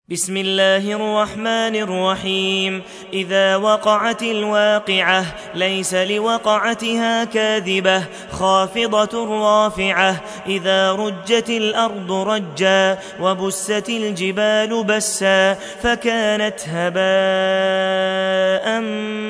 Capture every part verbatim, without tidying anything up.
بسم الله الرحمن الرحيم. إذا وقعت الواقعة ليس لوقعتها كاذبة خافضة رافعة. إذا رجت الأرض رجا وبست الجبال بسا فكانت هباء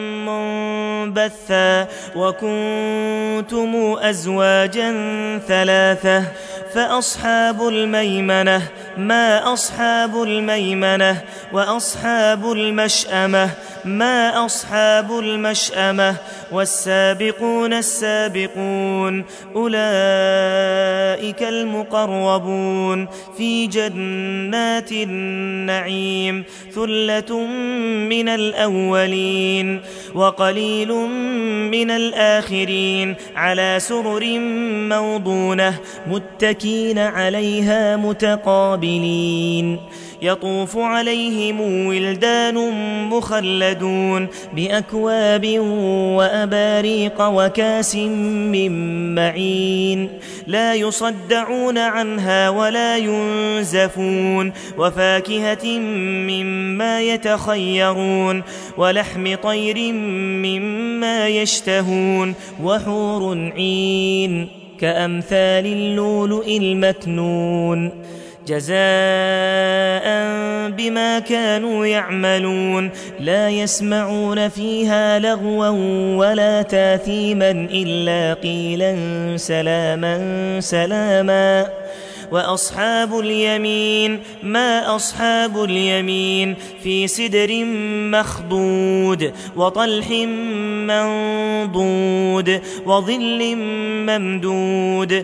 منبثا. وكنتم أزواجا ثلاثة فأصحاب الميمنة ما أصحاب الميمنة وأصحاب المشأمة ما أصحاب المشأمة. والسابقون السابقون أولئك المقربون في جنات النعيم. ثلة من الأولين وقليل من الآخرين على سرر موضونة متكين عليها متقابلين. يطوف عليهم ولدان مخلدون بأكواب وأباريق وكاس من معين لا يصدعون عنها ولا ينزفون. وفاكهة مما يتخيرون ولحم طير مما يشتهون. وحور عين كأمثال اللؤلؤ المكنون جزاء بما كانوا يعملون. لا يسمعون فيها لغوا ولا تاثيما إلا قيلا سلاما سلاما. وأصحاب اليمين ما أصحاب اليمين في سدر مخضود وطلح منضود وظل ممدود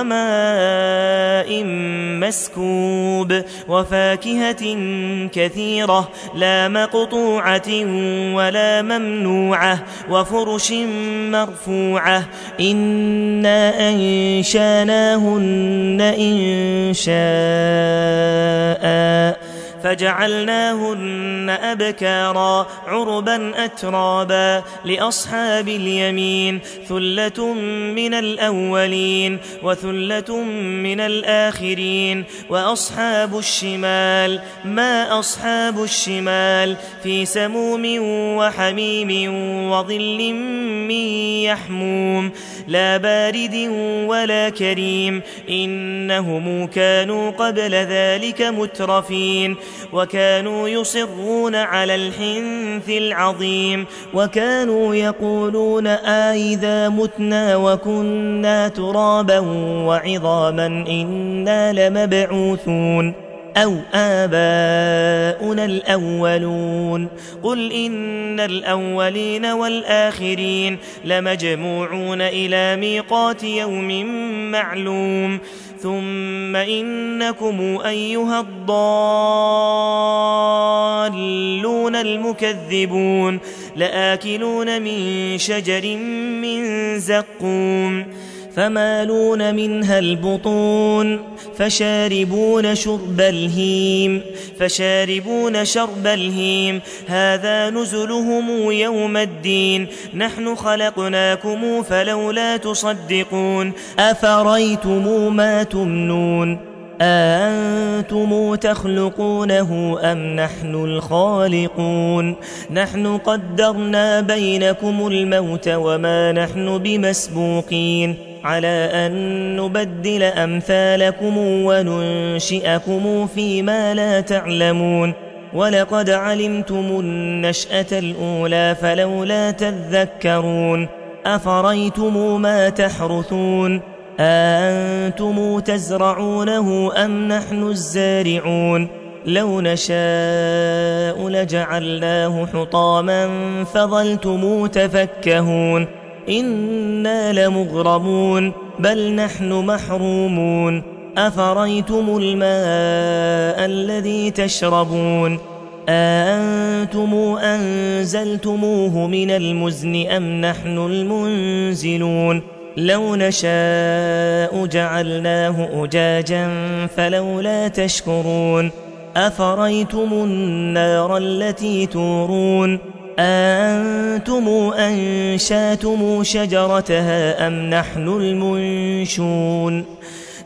وماء مسكوب. وفاكهة كثيرة لا مقطوعة ولا ممنوعة. وفرش مرفوعة إنا أنشاناهن إن شاء فجعلناهن أبكارا عربا أترابا لأصحاب اليمين. ثلة من الأولين وثلة من الآخرين. وأصحاب الشمال ما أصحاب الشمال في سموم وحميم وظل من يحموم لا بارد ولا كريم. إنهم كانوا قبل ذلك مترفين وكانوا يصرون على الحنث العظيم. وكانوا يقولون آئذا متنا وكنا ترابا وعظاما إنا لمبعوثون أو آباؤنا الأولون. قل إن الأولين والآخرين لمجموعون إلى ميقات يوم معلوم. ثم إنكم أيها الضالون المكذبون لآكلون من شجر من زقوم فمالون منها البطون فشاربون شرب الهيم فشاربون شرب الهيم. هذا نزلهم يوم الدين. نحن خلقناكم فلولا تصدقون. أفريتم ما تمنون أأنتم تخلقونه أم نحن الخالقون. نحن قدرنا بينكم الموت وما نحن بمسبوقين على أن نبدل أمثالكم وننشئكم فيما لا تعلمون. ولقد علمتم النشأة الأولى فلولا تذكرون. أفريتم ما تحرثون أأنتم تزرعونه أم نحن الزارعون. لو نشاء لجعلناه حطاما فظلتم تفكهون. إنا لمغرمون بل نحن محرومون. أفريتم الماء الذي تشربون أأنتم أنزلتموه من المزن أم نحن المنزلون. لو نشاء جعلناه أجاجا فلولا تشكرون. أفريتم النار التي تورون أأنتم أنشاتم شجرتها أم نحن المنشون.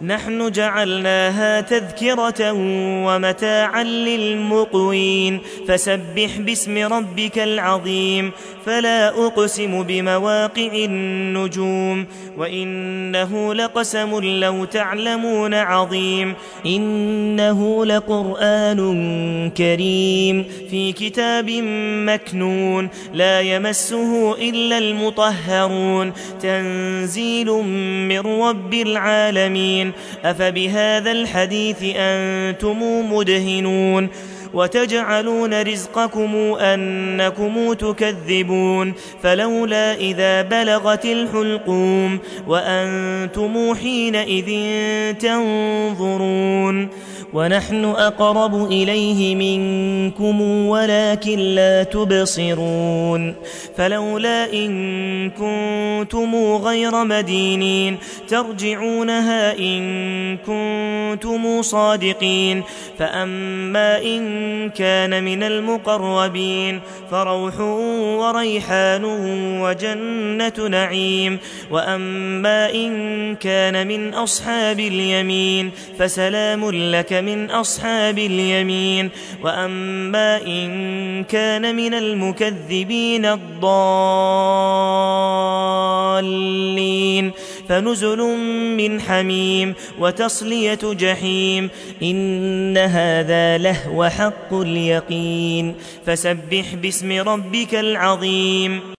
نحن جعلناها تذكرة ومتاعا للمقوين فسبح باسم ربك العظيم فلا أقسم بمواقع النجوم وإنه لقسم لو تعلمون عظيم إنه لقرآن كريم في كتاب مكنون لا يمسه إلا المطهرون تنزيل من رب العالمين أفبهذا الحديث أنتم مدهنون وتجعلون رزقكم أنكم تكذبون فلولا إذا بلغت الحلقوم وأنتم حينئذ تنظرون ونحن أقرب إليه منكم ولكن لا تبصرون فلولا إن كنتم غير مدينين ترجعونها إن كنتم صادقين فأما إن كان من المقربين فروح وريحان وجنة نعيم وأما إن كان من أصحاب اليمين فسلام لك من أصحاب اليمين وأما إن كان من المكذبين الضالين فنزل من حميم وتصلية جحيم إن هذا لهو حق اليقين فسبح باسم ربك العظيم